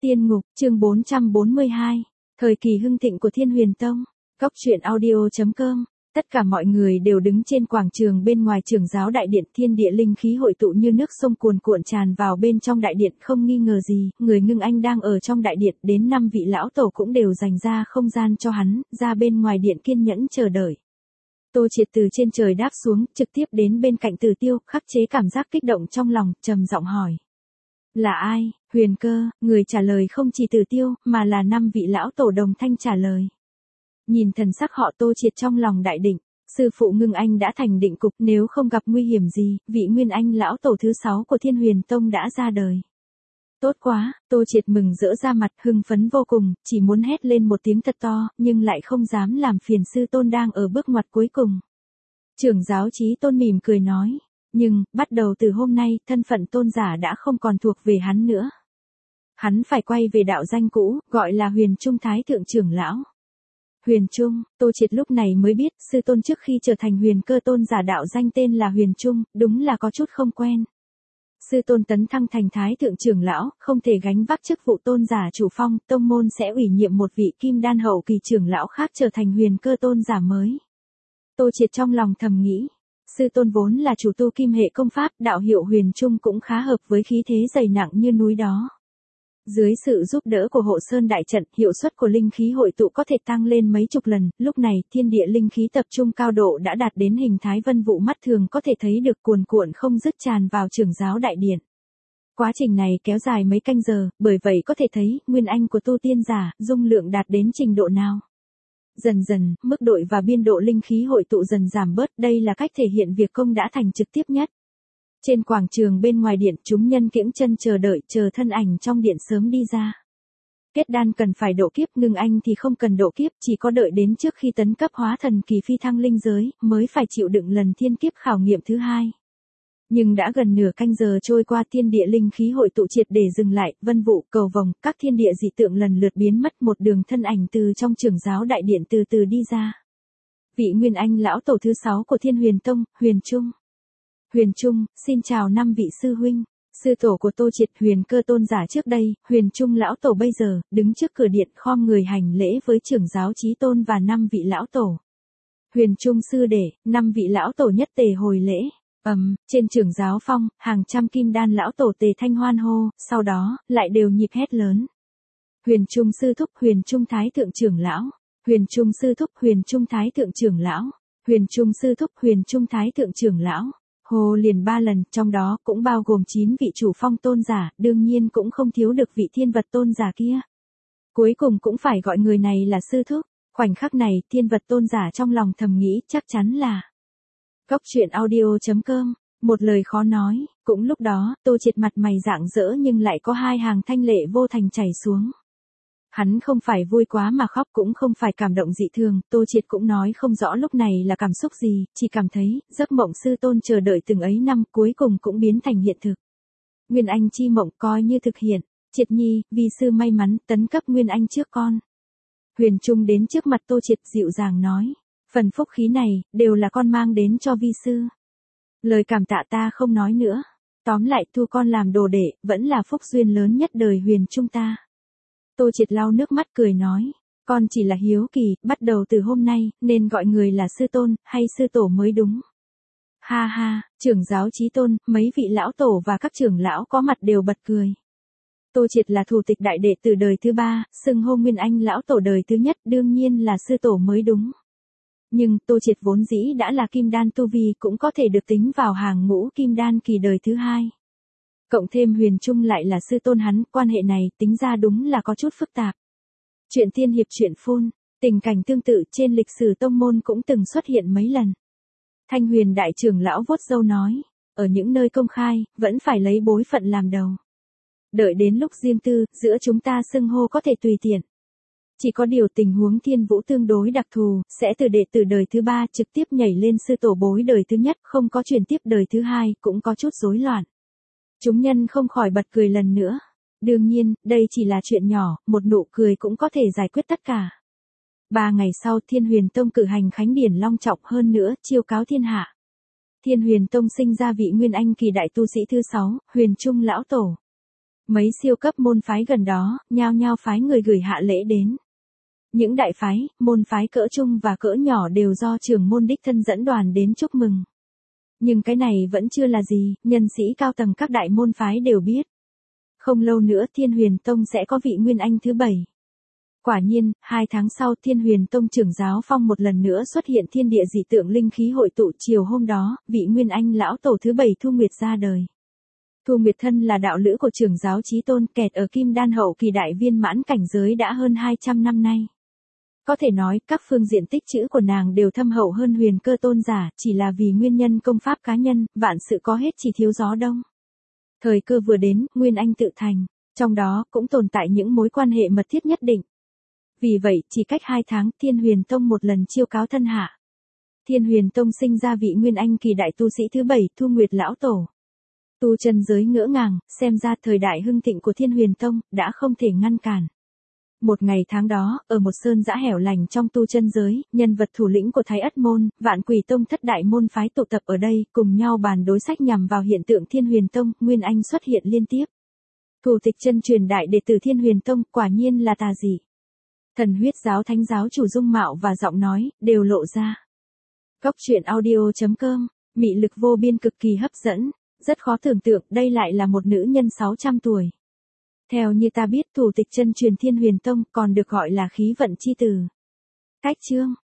Tiên ngục, chương 442, thời kỳ hưng thịnh của Thiên Huyền Tông. Cóc truyện audio.com. Tất cả mọi người đều đứng trên quảng trường bên ngoài trưởng giáo đại điện, thiên địa linh khí hội tụ như nước sông cuồn cuộn tràn vào bên trong đại điện, không nghi ngờ gì, người Ngưng Anh đang ở trong đại điện, đến 5 vị lão tổ cũng đều dành ra không gian cho hắn, ra bên ngoài điện kiên nhẫn chờ đợi. Tô Triệt từ trên trời đáp xuống, trực tiếp đến bên cạnh Từ Tiêu, khắc chế cảm giác kích động trong lòng, trầm giọng hỏi. Là ai? Huyền Cơ, người trả lời không chỉ Từ Tiêu, mà là 5 vị lão tổ đồng thanh trả lời. Nhìn thần sắc họ Tô Triệt trong lòng đại định, sư phụ Ngưng Anh đã thành định cục, nếu không gặp nguy hiểm gì, vị Nguyên Anh lão tổ thứ 6 của Thiên Huyền Tông đã ra đời. Tốt quá, Tô Triệt mừng rỡ ra mặt, hưng phấn vô cùng, chỉ muốn hét lên một tiếng thật to, nhưng lại không dám làm phiền sư tôn đang ở bước ngoặt cuối cùng. Trưởng giáo Chí Tôn mỉm cười nói, nhưng, bắt đầu từ hôm nay, thân phận tôn giả đã không còn thuộc về hắn nữa. Hắn phải quay về đạo danh cũ, gọi là Huyền Trung Thái Thượng trưởng lão. Huyền Trung, Tô Triệt lúc này mới biết, sư tôn trước khi trở thành Huyền Cơ tôn giả đạo danh tên là Huyền Trung, đúng là có chút không quen. Sư tôn tấn thăng thành Thái Thượng trưởng lão, không thể gánh vác chức vụ tôn giả chủ phong, tông môn sẽ ủy nhiệm một vị kim đan hậu kỳ trưởng lão khác trở thành Huyền Cơ tôn giả mới. Tô Triệt trong lòng thầm nghĩ, sư tôn vốn là chủ tu kim hệ công pháp, đạo hiệu Huyền Trung cũng khá hợp với khí thế dày nặng như núi đó. Dưới sự giúp đỡ của Hộ Sơn đại trận, hiệu suất của linh khí hội tụ có thể tăng lên mấy chục lần, lúc này, thiên địa linh khí tập trung cao độ đã đạt đến hình thái vân vụ mắt thường có thể thấy được cuồn cuộn không dứt tràn vào trưởng giáo đại điện. Quá trình này kéo dài mấy canh giờ, bởi vậy có thể thấy, nguyên anh của tu tiên giả, dung lượng đạt đến trình độ nào. Dần dần, mức độ và biên độ linh khí hội tụ dần giảm bớt, đây là cách thể hiện việc công đã thành trực tiếp nhất. Trên quảng trường bên ngoài điện, chúng nhân kiễng chân chờ đợi, chờ thân ảnh trong điện sớm đi ra. Kết đan cần phải độ kiếp, Ngưng Anh thì không cần độ kiếp, chỉ có đợi đến trước khi tấn cấp hóa thần kỳ phi thăng linh giới, mới phải chịu đựng lần thiên kiếp khảo nghiệm thứ 2. Nhưng đã gần nửa canh giờ trôi qua, thiên địa linh khí hội tụ triệt để dừng lại, vân vụ, cầu vồng, các thiên địa dị tượng lần lượt biến mất, một đường thân ảnh từ trong trưởng giáo đại điện từ từ đi ra. Vị Nguyên Anh lão tổ thứ 6 của Thiên Huyền Tông, Huyền Trung. Huyền Trung, xin chào 5 vị sư huynh, sư tổ của Tô Triệt, Huyền Cơ tôn giả trước đây, Huyền Trung lão tổ bây giờ, đứng trước cửa điện khom người hành lễ với trưởng giáo Chí Tôn và 5 vị lão tổ. Huyền Trung sư đệ, 5 vị lão tổ nhất tề hồi lễ. Trên trưởng giáo phong, hàng trăm kim đan lão tổ tề thanh hoan hô, sau đó, lại đều nhịp hét lớn. Huyền Trung sư thúc, Huyền Trung Thái Thượng trưởng lão, Huyền Trung sư thúc, Huyền Trung Thái Thượng trưởng lão, Huyền Trung sư thúc, Huyền Trung Thái Thượng trưởng lão. Hồ liền 3 lần, trong đó cũng bao gồm 9 vị chủ phong tôn giả, đương nhiên cũng không thiếu được vị thiên vật tôn giả kia. Cuối cùng cũng phải gọi người này là sư thúc. Khoảnh khắc này, thiên vật tôn giả trong lòng thầm nghĩ, chắc chắn là Cóc truyện audio.com. Một lời khó nói, cũng lúc đó, Tô Triệt mặt mày rạng rỡ nhưng lại có 2 hàng thanh lệ vô thành chảy xuống. Hắn không phải vui quá mà khóc, cũng không phải cảm động dị thường, Tô Triệt cũng nói không rõ lúc này là cảm xúc gì, chỉ cảm thấy, giấc mộng sư tôn chờ đợi từng ấy năm cuối cùng cũng biến thành hiện thực. Nguyên Anh chi mộng coi như thực hiện, Triệt nhi, vi sư may mắn, tấn cấp Nguyên Anh trước con. Huyền Trung đến trước mặt Tô Triệt dịu dàng nói, phần phúc khí này, đều là con mang đến cho vi sư. Lời cảm tạ ta không nói nữa, tóm lại thu con làm đồ đệ, vẫn là phúc duyên lớn nhất đời Huyền Trung ta. Tô Triệt lau nước mắt cười nói, con chỉ là hiếu kỳ, bắt đầu từ hôm nay, nên gọi người là sư tôn, hay sư tổ mới đúng. Ha ha, trưởng giáo Chí Tôn, mấy vị lão tổ và các trưởng lão có mặt đều bật cười. Tô Triệt là thủ tịch đại đệ từ đời thứ 3, xưng hô Nguyên Anh lão tổ đời thứ nhất, đương nhiên là sư tổ mới đúng. Nhưng, Tô Triệt vốn dĩ đã là kim đan tu vi, cũng có thể được tính vào hàng ngũ kim đan kỳ đời thứ 2. Cộng thêm Huyền Trung lại là sư tôn hắn, quan hệ này tính ra đúng là có chút phức tạp. Chuyện tiên hiệp chuyện phun, tình cảnh tương tự trên lịch sử tông môn cũng từng xuất hiện mấy lần. Thanh Huyền đại trưởng lão vuốt râu nói, ở những nơi công khai, vẫn phải lấy bối phận làm đầu. Đợi đến lúc riêng tư, giữa chúng ta xưng hô có thể tùy tiện. Chỉ có điều tình huống Thiên Vũ tương đối đặc thù, sẽ từ đệ tử đời thứ 3 trực tiếp nhảy lên sư tổ bối đời thứ nhất, không có truyền tiếp đời thứ 2, cũng có chút rối loạn. Chúng nhân không khỏi bật cười lần nữa. Đương nhiên, đây chỉ là chuyện nhỏ, một nụ cười cũng có thể giải quyết tất cả. 3 ngày sau, Thiên Huyền Tông cử hành khánh điển long trọng hơn nữa, chiêu cáo thiên hạ. Thiên Huyền Tông sinh ra vị Nguyên Anh kỳ đại tu sĩ thứ 6, Huyền Trung lão tổ. Mấy siêu cấp môn phái gần đó, nhao nhao phái người gửi hạ lễ đến. Những đại phái, môn phái cỡ trung và cỡ nhỏ đều do trưởng môn đích thân dẫn đoàn đến chúc mừng. Nhưng cái này vẫn chưa là gì, nhân sĩ cao tầng các đại môn phái đều biết. Không lâu nữa Thiên Huyền Tông sẽ có vị Nguyên Anh thứ 7. Quả nhiên, 2 tháng sau Thiên Huyền Tông trưởng giáo phong một lần nữa xuất hiện thiên địa dị tượng linh khí hội tụ. Chiều hôm đó, vị Nguyên Anh lão tổ thứ 7 Thu Nguyệt ra đời. Thu Nguyệt thân là đạo lữ của trưởng giáo Chí Tôn, kẹt ở Kim Đan hậu kỳ đại viên mãn cảnh giới đã hơn 200 năm nay. Có thể nói, các phương diện tích trữ của nàng đều thâm hậu hơn Huyền Cơ tôn giả, chỉ là vì nguyên nhân công pháp cá nhân, vạn sự có hết chỉ thiếu gió đông. Thời cơ vừa đến, Nguyên Anh tự thành, trong đó cũng tồn tại những mối quan hệ mật thiết nhất định. Vì vậy, chỉ cách 2 tháng, Thiên Huyền Tông một lần chiêu cáo thân hạ. Thiên Huyền Tông sinh ra vị Nguyên Anh kỳ đại tu sĩ thứ 7, Thu Nguyệt lão tổ. Tu chân giới ngỡ ngàng, xem ra thời đại hưng thịnh của Thiên Huyền Tông đã không thể ngăn cản. Một ngày tháng đó, ở một sơn dã hẻo lánh trong tu chân giới, nhân vật thủ lĩnh của Thái Ất môn, Vạn Quỷ tông thất đại môn phái tụ tập ở đây, cùng nhau bàn đối sách nhằm vào hiện tượng Thiên Huyền Tông. Nguyên Anh xuất hiện liên tiếp. Thủ tịch chân truyền đại đệ tử Thiên Huyền Tông, quả nhiên là tà dị. Thần Huyết giáo thánh giáo chủ dung mạo và giọng nói đều lộ ra. Góc truyện audio.com, mị lực vô biên cực kỳ hấp dẫn, rất khó tưởng tượng đây lại là một nữ nhân 600 tuổi. Theo như ta biết, thủ tịch chân truyền Thiên Huyền Tông còn được gọi là khí vận chi tử. Cách chương